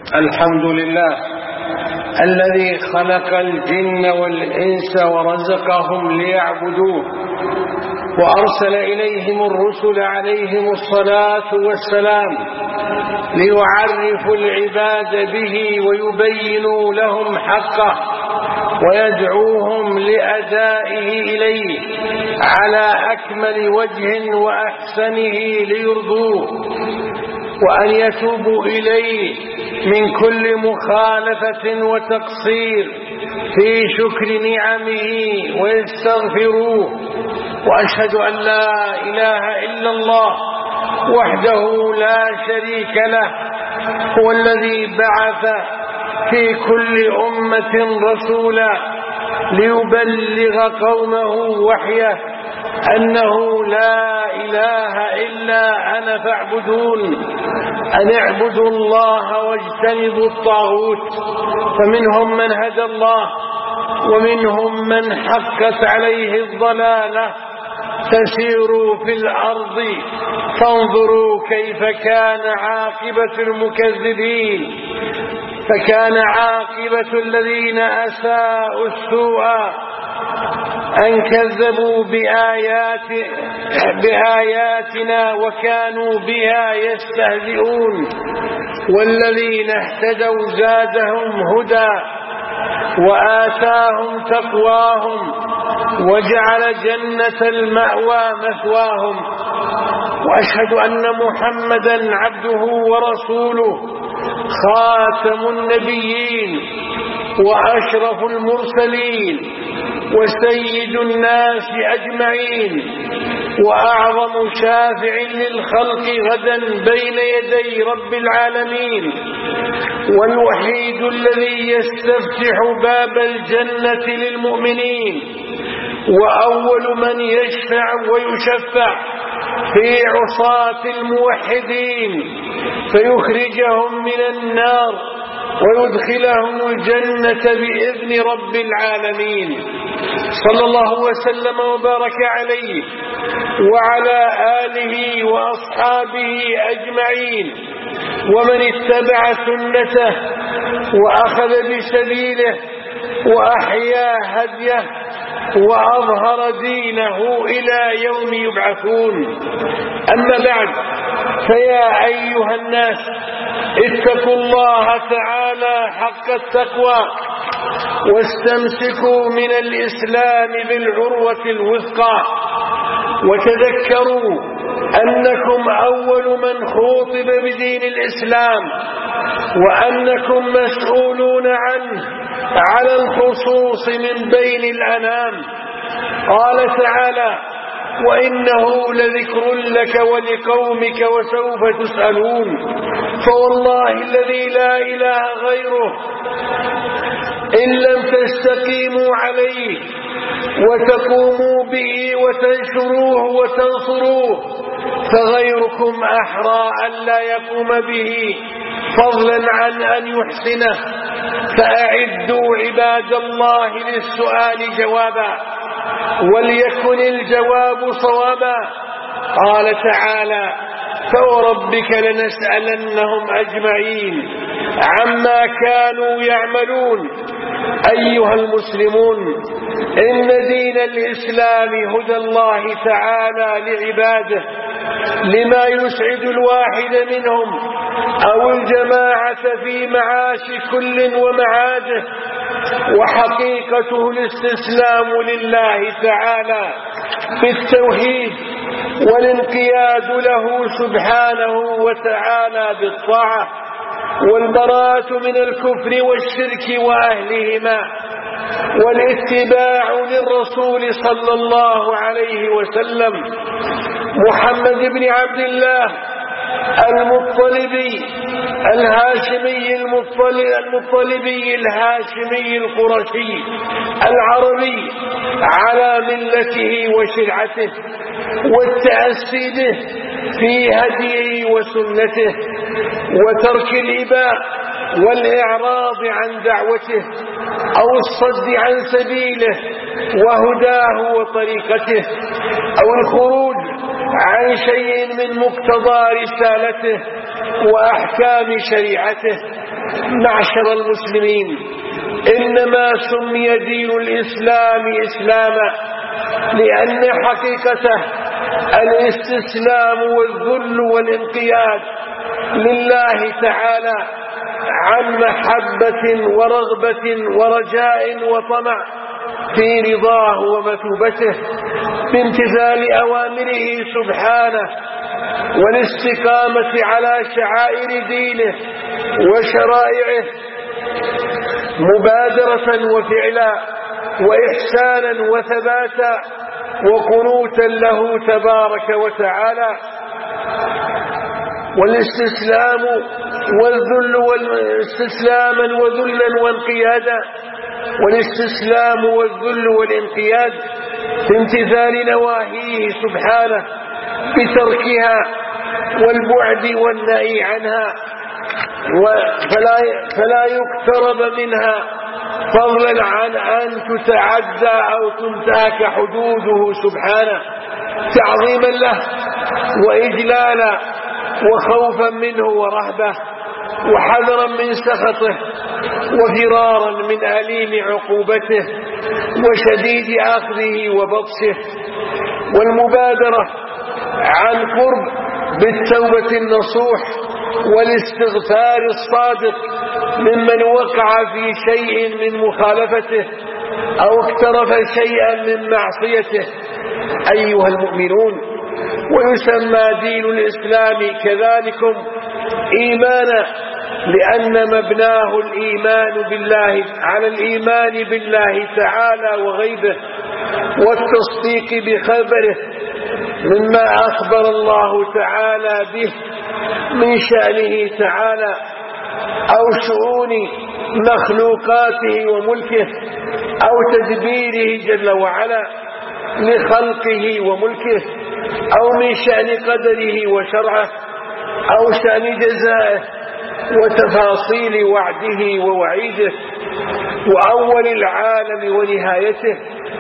الحمد لله الذي خلق الجن والإنس ورزقهم ليعبدوه، وأرسل إليهم الرسل عليهم الصلاة والسلام ليعرفوا العباد به ويبينوا لهم حقه ويدعوهم لأدائه إليه على أكمل وجه وأحسنه ليرضوه، وأن يتوبوا إليه من كل مخالفة وتقصير في شكر نعمه ويستغفروه. وأشهد أن لا إله إلا الله وحده لا شريك له، هو الذي بعث في كل أمة رسولا ليبلغ قومه وحيه أنه لا إله إلا أنا فاعبدون، أن اعبدوا الله واجتنبوا الطاغوت. فمنهم من هدى الله ومنهم من حقت عليه الضلالة. فسيروا في الأرض فانظروا كيف كان عاقبة المكذبين. فكان عاقبة الذين أساءوا السوء أن كذبوا بآياتنا وكانوا بها يستهزئون، والذين اهتدوا زادهم هدى وآتاهم تقواهم وجعل جنة المأوى مثواهم. وأشهد أن محمدا عبده ورسوله خاتم النبيين وأشرف المرسلين وسيد الناس أجمعين، وأعظم شافع للخلق غدا بين يدي رب العالمين، والوحيد الذي يستفتح باب الجنة للمؤمنين، وأول من يشفع ويشفع في عصاة الموحدين فيخرجهم من النار ويدخلهم الجنة بإذن رب العالمين. صلى الله وسلم وبارك عليه وعلى آله وأصحابه أجمعين، ومن اتبع سنته وأخذ بسبيله وأحيا هديه وأظهر دينه إلى يوم يبعثون. أما بعد، فيا أيها الناس اتقوا الله تعالى حق التقوى واستمسكوا من الإسلام بالعروة الوثقى، وتذكروا أنكم أول من خوطب بدين الإسلام، وأنكم مسؤولون عنه على الخصوص من بين الأنام. قال تعالى: وإنه لذكر لك ولقومك وسوف تسألون. فوالله الذي لا إله غيره إن لم تستقيموا عليه وتقوموا به وتنشروه وتنصروه فغيركم أحرى أن لا يقوم به فضلا عن أن يحسنه. فأعدوا عباد الله للسؤال جوابا، وليكن الجواب صوابا. قال تعالى: فوربك لنسألنهم أجمعين عما كانوا يعملون. أيها المسلمون، إن دين الإسلام هدى الله تعالى لعباده لما يسعد الواحد منهم أو الجماعة في معاش كل ومعاده، وحقيقته الاستسلام لله تعالى بالتوحيد والانقياد له سبحانه وتعالى بالطاعة، والبراءة من الكفر والشرك وأهلهما، والاتباع للرسول صلى الله عليه وسلم محمد بن عبد الله المطلبي الهاشمي المطلبي الهاشمي القرشي العربي على ملته وشرعته والتأسي به في هديه وسنته، وترك الإباء والإعراض عن دعوته أو الصد عن سبيله وهداه وطريقته، أو الخروج عن شيء من مقتضى رسالته وأحكام شريعته. معشر المسلمين، إنما سمي دين الإسلام إسلاما لأن حقيقته الاستسلام والذل والانقياد لله تعالى عن محبة ورغبة ورجاء وطمع في رضاه ومثوبته، بامتثال أوامره سبحانه والاستقامة على شعائر دينه وشرائعه، مبادرة وفعلا وإحسانا وثباتا وقنوتا له تبارك وتعالى. والاستسلام والذل والاستسلاما وذلا وانقيادا، والاستسلام والذل والانقياد في امتثال نواهيه سبحانه بتركها والبعد والنهي عنها، فلا يقترب منها فضلا عن أن تتعدى أو تنتهك حدوده سبحانه تعظيما له وإجلالا وخوفا منه ورهبة وحذرا من سخطه وفرارا من أليم عقوبته وشديد أخذه وبطشه. والمبادرة عن قرب بالتوبة النصوح والاستغفار الصادق ممن وقع في شيء من مخالفته أو اقترف شيئا من معصيته أيها المؤمنون. ويسمى دين الإسلام كذلكم إيمانا لأن مبناه الإيمان بالله على الإيمان بالله تعالى وغيبه والتصديق بخبره مما أخبر الله تعالى به من شأنه تعالى أو شؤون مخلوقاته وملكه أو تدبيره جل وعلا لخلقه وملكه أو من شأن قدره وشرعه أو شأن جزائه وتفاصيل وعده ووعيده وأول العالم ونهايته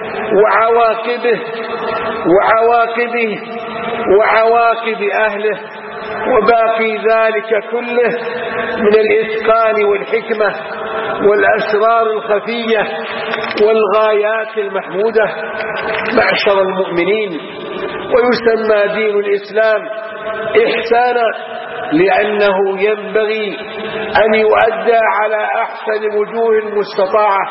وعواقب أهله وباقي ذلك كله من الإتقان والحكمة والأسرار الخفية والغايات المحمودة. معشر المؤمنين، ويسمى دين الإسلام إحسانا لأنه ينبغي أن يؤدى على أحسن الوجوه المستطاعة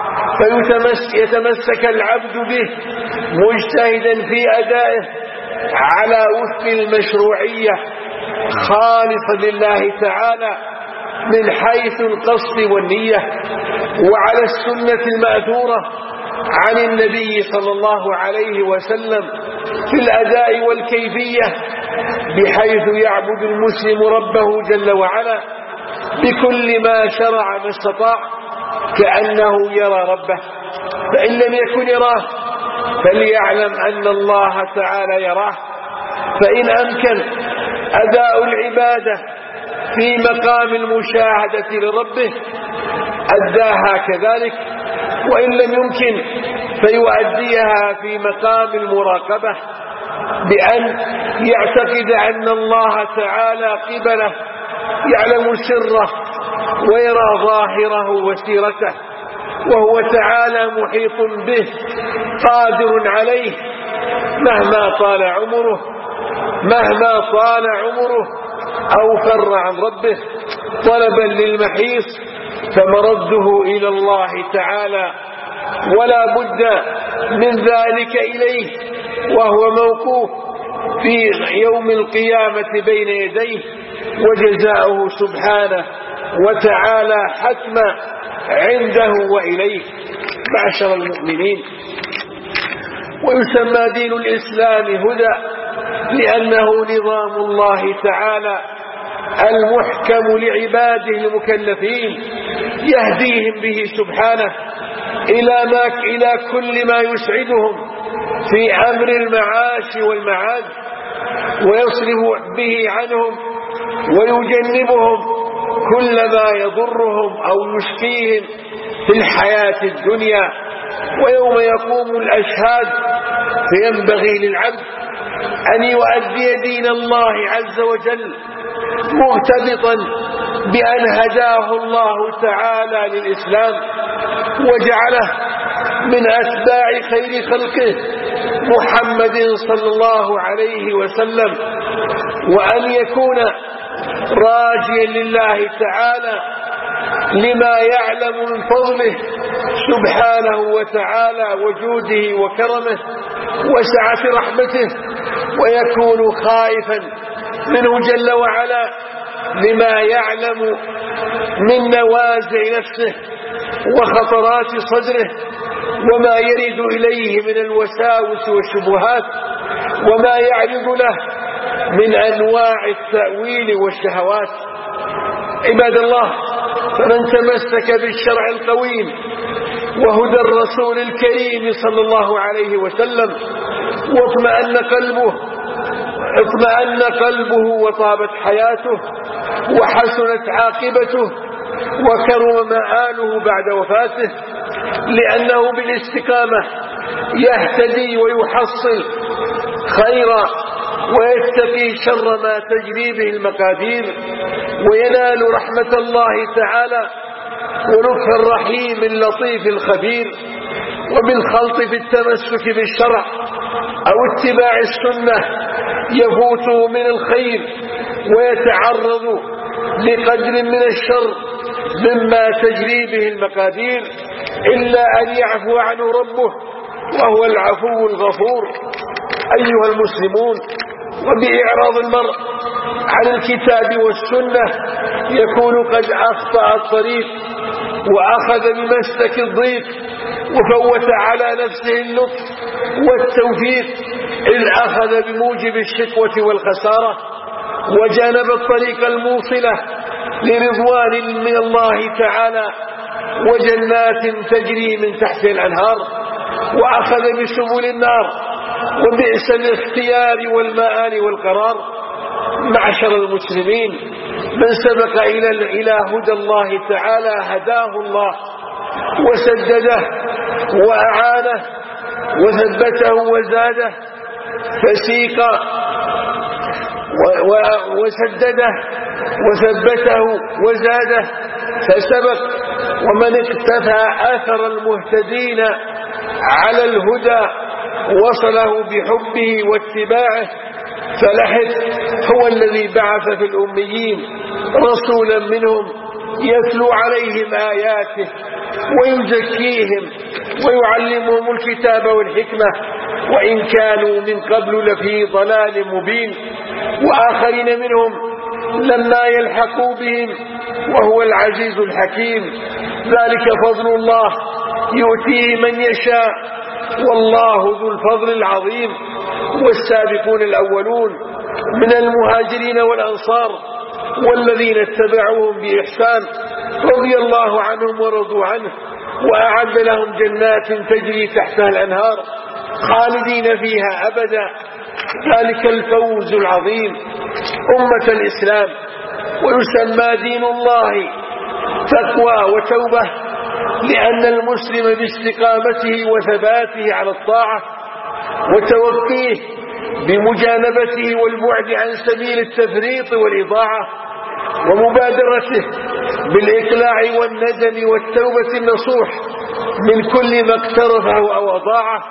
فيتمسك العبد به مجتهدا في أدائه على وفق المشروعية خالصا لله تعالى من حيث القصد والنية وعلى السنة المأثورة عن النبي صلى الله عليه وسلم في الأداء والكيفية بحيث يعبد المسلم ربه جل وعلا بكل ما شرع ما استطاع كأنه يرى ربه، فإن لم يكن يراه فليعلم أن الله تعالى يراه. فإن أمكن أداء العبادة في مقام المشاهدة لربه أداها كذلك، وإن لم يمكن فيؤديها في مقام المراقبة بأن يعتقد أن الله تعالى قبله يعلم سره ويرى ظاهره وسيرته وهو تعالى محيط به قادر عليه مهما طال عمره أو فر عن ربه طلبا للمحيص فمرده إلى الله تعالى ولا بد من ذلك إليه، وهو موقوف في يوم القيامة بين يديه وجزاؤه سبحانه وتعالى حتما عنده وإليه. معشر المؤمنين، ويسمى دين الإسلام هدى لأنه نظام الله تعالى المحكم لعباده المكلفين يهديهم به سبحانه إلى كل ما يسعدهم في أمر المعاش والمعاد ويصرف به عنهم ويجنبهم كل ما يضرهم أو يشقيهم في الحياة الدنيا. ويوم يقوم الأشهاد فينبغي للعبد أن يؤدي دين الله عز وجل مرتبطا بأن هداه الله تعالى للإسلام وجعله من أتباع خير خلقه محمد صلى الله عليه وسلم، وأن يكون راجيا لله تعالى لما يعلم من فضله سبحانه وتعالى وجوده وكرمه وسعة رحمته، ويكون خائفا منه جل وعلا لما يعلم من نوازع نفسه وخطرات صدره وما يرد إليه من الوساوس والشبهات وما يعرض له من أنواع التأويل والشهوات. عباد الله، فمن تمسك بالشرع القويم وهدى الرسول الكريم صلى الله عليه وسلم اطمأن قلبه وطابت حياته وحسنت عاقبته وكرم مآله بعد وفاته، لأنه بالاستقامة يهتدي ويحصل خيرا ويتقي شر ما تجري به المقادير وينال رحمة الله تعالى ولطف الرحيم اللطيف الخبير. وبالخلط في التمسك بالشرع أو اتباع السنة يفوته من الخير ويتعرض لقدر من الشر مما تجري به المقادير، إلا أن يعفو عنه ربه وهو العفو الغفور. أيها المسلمون، وبإعراض المرء عن الكتاب والسنة يكون قد أخطأ الطريق وأخذ بمسلك الضيق وفوت على نفسه اللطف والتوفيق إذ أخذ بموجب الشكوة والخسارة وجانب الطريق الموصلة لرضوان من الله تعالى وجنات تجري من تحت الأنهار، وأخذ بسبل النار وبئس الاختيار والمآل والقرار. معشر المسلمين، من سبق إلى هدى الله تعالى هداه الله وسدده وأعانه وثبته وزاده فسيق وسدده وثبته وزاده فسبق. ومن اقتفى أثر المهتدين على الهدى وصله بحبه واتباعه فلحق. هو الذي بعث في الأميين رسولا منهم يتلو عليهم آياته ويزكيهم ويعلمهم الكتاب والحكمة وإن كانوا من قبل لفي ضلال مبين، وآخرين منهم لما يلحقوا بهم وهو العزيز الحكيم. ذلك فضل الله يؤتيه من يشاء والله ذو الفضل العظيم. والسابقون الأولون من المهاجرين والأنصار والذين اتبعوهم بإحسان رضي الله عنهم ورضوا عنه وأعد لهم جنات تجري تحتها الأنهار خالدين فيها أبدا، ذلك الفوز العظيم. أمة الإسلام، ويسمى دين الله تقوى وتوبة لأن المسلم باستقامته وثباته على الطاعة وتوقيه بمجانبته والبعد عن سبيل التفريط والإضاعة ومبادرته بالإقلاع والندم والتوبة النصوح من كل ما اقترفه أو أضاعه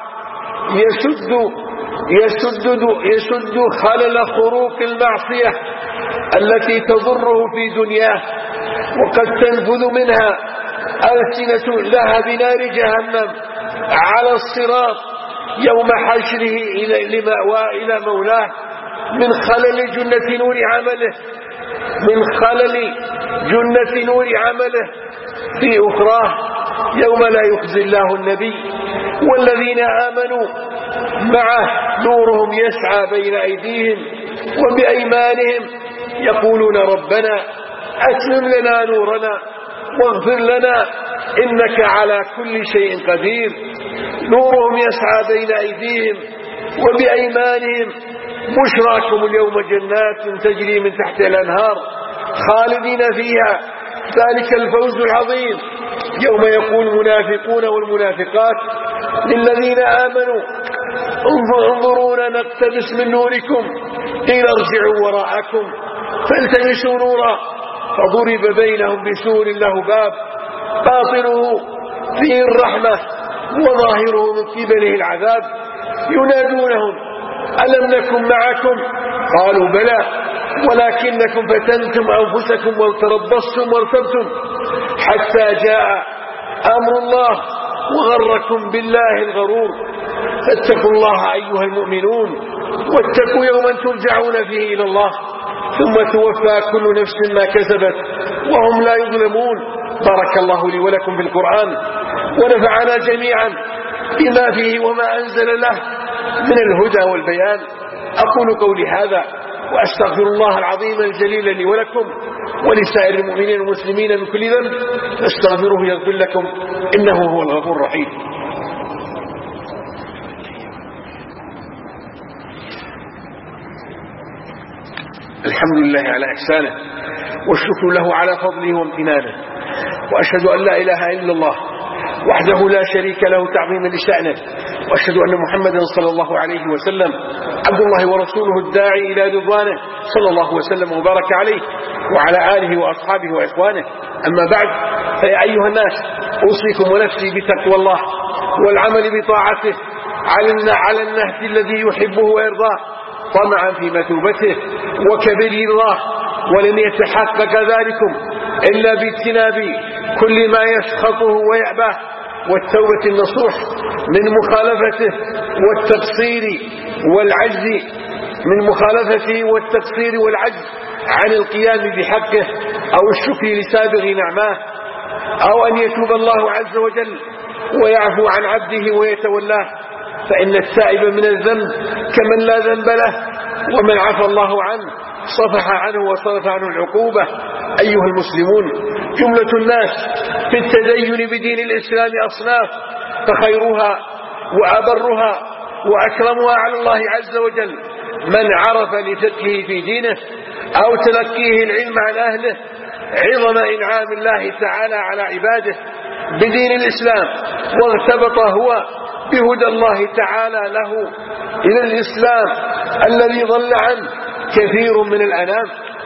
يسد خلل خروق المعصية التي تضره في دنياه وقد تنفذ منها ألسنة لها بنار جهنم على الصراط يوم حشره إلى مولاه من خلل جنة نور عمله في أخراه يوم لا يخزي الله النبي والذين آمنوا معه نورهم يسعى بين أيديهم وبأيمانهم يقولون ربنا أتمم لنا نورنا واغفر لنا إنك على كل شيء قدير. نورهم يسعى بين أيديهم وبأيمانهم بشراكم اليوم جنات تجري من تحت الأنهار خالدين فيها ذلك الفوز العظيم. يوم يقول المنافقون والمنافقات للذين آمنوا انظرونا نقتبس من نوركم قيل ارجعوا وراءكم فالتمسوا نورا فضرب بينهم بسور له باب باطنه فيه الرحمة وظاهره من قبله العذاب ينادونهم ألم نكن معكم قالوا بلى ولكنكم فتنتم أنفسكم وتربصتم وارتبتم حتى جاء أمر الله وغركم بالله الغرور فاتقوا الله أيها المؤمنون واتقوا يوما ترجعون فيه إلى الله ثم توفى كل نفس ما كسبت وهم لا يظلمون. بارك الله لي ولكم في القرآن ونفعنا جميعا بما فيه وما أنزل له من الهدى والبيان. أقول قولي هذا وأستغفر الله العظيم الجليل لي ولكم ولسائر المؤمنين والمسلمين من كل ذنب فاستغفروه يغفر لكم إنه هو الغفور الرحيم. الحمد لله على إحسانه والشكر له على فضله وامتنانه وأشهد أن لا إله إلا الله وحده لا شريك له تعظيما لشأنه وأشهد أن محمدا صلى الله عليه وسلم عبد الله ورسوله الداعي إلى رضوانه صلى الله وسلم وبارك عليه وعلى آله وأصحابه وإخوانه. أما بعد فيا أيها الناس أوصيكم ونفسي بتقوى الله والعمل بطاعته على النهج الذي يحبه ويرضاه طمعا في مثوبته وكبر الله ولن يتحقق ذلكم إلا باجتناب كل ما يسخطه ويأباه والتوبة النصوح من مخالفته والتقصير والعجز عن القيام بحقه أو الشكر لسابغ نعماه أو أن يتوب الله عز وجل ويعفو عن عبده ويتولاه فإن التائب من الذنب كمن لا ذنب له ومن عفى الله عنه صفح عنه وصرف عنه العقوبة. أيها المسلمون جملة الناس في التدين بدين الإسلام أصناف فخيرها وأبرها وأكرمها على الله عز وجل من عرف لفقهه في دينه أو تلقيه العلم عن أهله عظم إنعام الله تعالى على عباده بدين الإسلام وارتبط هو بهدى الله تعالى له إلى الإسلام الذي ضل عنه كثير من الأنام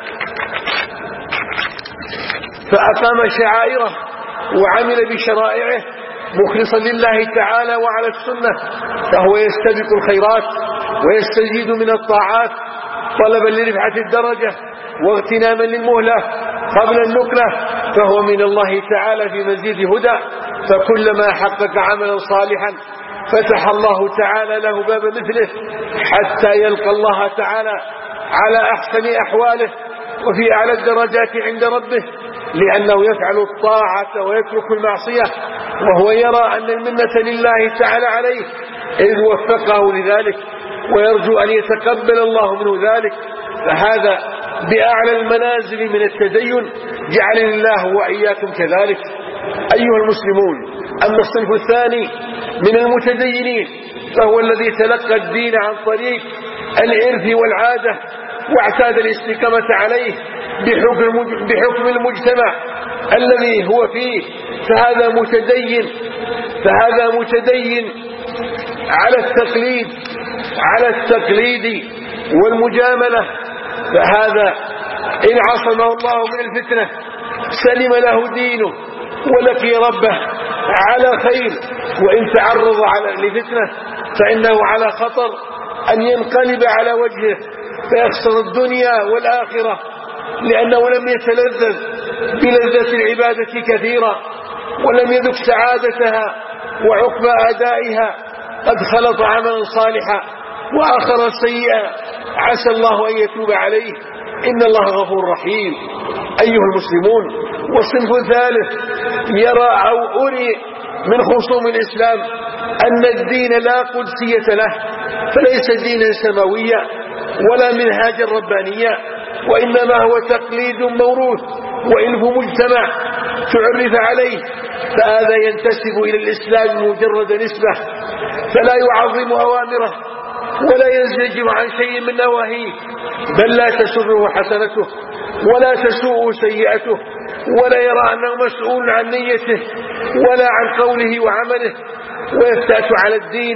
فأقام شعائره وعمل بشرائعه مخلصا لله تعالى وعلى السنة فهو يستبق الخيرات ويستزيد من الطاعات طلبا لرفعة الدرجة واغتناما للمهلة قبل النقلة فهو من الله تعالى في مزيد هدى فكلما حقق عملا صالحا فتح الله تعالى له باب مثله حتى يلقى الله تعالى على أحسن أحواله وفي أعلى الدرجات عند ربه لأنه يفعل الطاعة ويترك المعصية وهو يرى أن المنة لله تعالى عليه إذ وفقه لذلك ويرجو أن يتقبل الله منه ذلك فهذا بأعلى المنازل من التدين جعلني الله وإياكم كذلك. أيها المسلمون أما الصنف الثاني من المتدينين فهو الذي تلقى الدين عن طريق الإرث والعادة واعتاد الاستقامة عليه بحكم المجتمع الذي هو فيه فهذا متدين على التقليد والمجاملة فهذا إن عصمه الله من الفتنة سلم له دينه ولقي ربه على خير وإن تعرض لفتنة فإنه على خطر أن ينقلب على وجهه فيخسر الدنيا والآخرة لأنه لم يتلذذ بلذة العبادة كثيرا ولم يذق سعادتها وعقب أدائها قد خلط عملا صالحا وآخر سيئا عسى الله أن يتوب عليه إن الله غفور رحيم. أيها المسلمون والصنف الثالث يرى أو أري من خصوم الإسلام أن الدين لا قدسية له فليس دينا سماويا ولا منهاجا ربانيا وإنما هو تقليد موروث وإلف مجتمع تعرف عليه فهذا ينتسب إلى الإسلام مجرد نسبة فلا يعظم أوامره ولا ينزجر عن شيء من نواهيه بل لا تسره حسنته ولا تسوء سيئته ولا يرى أنه مسؤول عن نيته ولا عن قوله وعمله ويفتات على الدين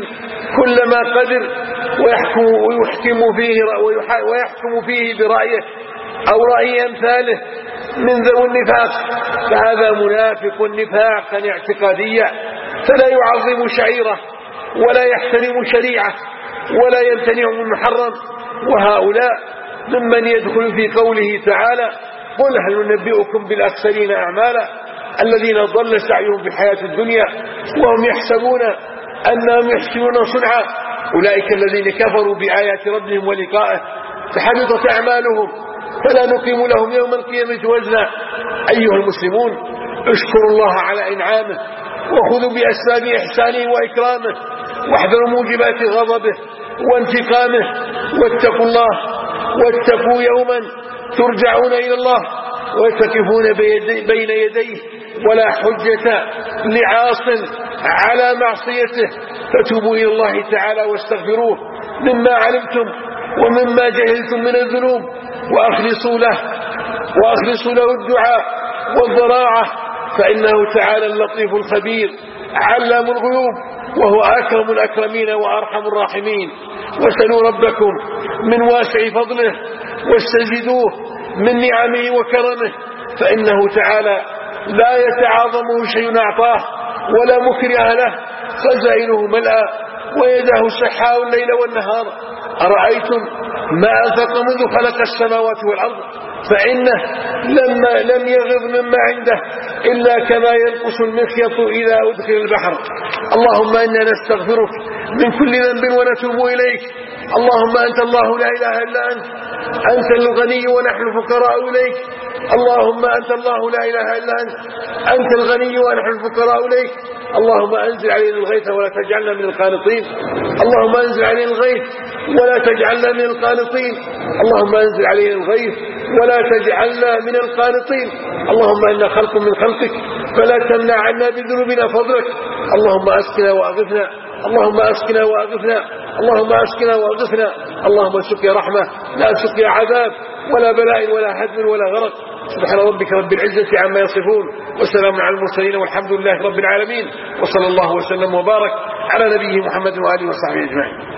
كلما قدر ويحكم فيه برأيه أو رأي أمثاله من ذوي النفاق، فهذا منافق نفاقا اعتقاديا، فلا يعظم شعيره ولا يحترم شريعه ولا يمتنع من محرم. وهؤلاء ممن يدخل في قوله تعالى: قل هل ننبئكم بالأخسرين أعمالا الذين ضل سعيهم في الحياة الدنيا وهم يحسبون أنهم يحسنون صنعا أولئك الذين كفروا بآيات ربهم ولقائه فحبطت أعمالهم فلا نقيم لهم يوم القيامة وزنا. أيها المسلمون، اشكروا الله على إنعامه وخذوا بأسباب إحسانه وإكرامه واحذروا موجبات غضبه وانتقامه، واتقوا الله واتقوا يوما ترجعون إلى الله وتقفون بين يديه ولا حجة لعاص على معصيته، فتوبوا إلى الله تعالى واستغفروه مما علمتم ومما جهلتم من الذنوب وأخلصوا له الدعاء والضراعة، فإنه تعالى اللطيف الخبير علام الغيوب وهو أكرم الأكرمين وأرحم الراحمين. واسألوا ربكم من واسع فضله واستزدوه من نعمه وكرمه، فإنه تعالى لا يتعاظمه شيء أعطاه ولا مكره له، خزائنه ملأى ويده سحاء الليل والنهار. أرأيتم ما أنفق منذ خلق السماوات والأرض فإنه لم يغض مما عنده إلا كما ينقص المخيط إذا أدخل البحر. اللهم إنا نستغفرك من كل ذنب ونتوب إليك. اللهم أنت الله لا إله إلا أنت الغني ونحن الفقراء إليك. اللهم أنت الله لا إله إلا أنت الغني ونحن الفقراء إليك. اللهم أنزل علينا الغيث ولا تجعلنا من القانطين. اللهم أنزل علينا الغيث ولا تجعلنا من القانطين. اللهم أنزل علينا الغيث ولا تجعلنا من القانطين. اللهم إنا خلق من خلقك فلا تمنع عنا بذنوبنا فضلك. اللهم أسقنا وأغثنا. اللهم أسقنا وأغثنا. اللهم أسقنا وأغثنا. اللهم سقيا رحمة لا سقيا عذاب ولا بلاء ولا هدم ولا غرق. سبحان ربك رب العزة عما يصفون وسلام على المرسلين والحمد لله رب العالمين، وصلى الله وسلم وبارك على نبيه محمد وآله وصحبه أجمعين.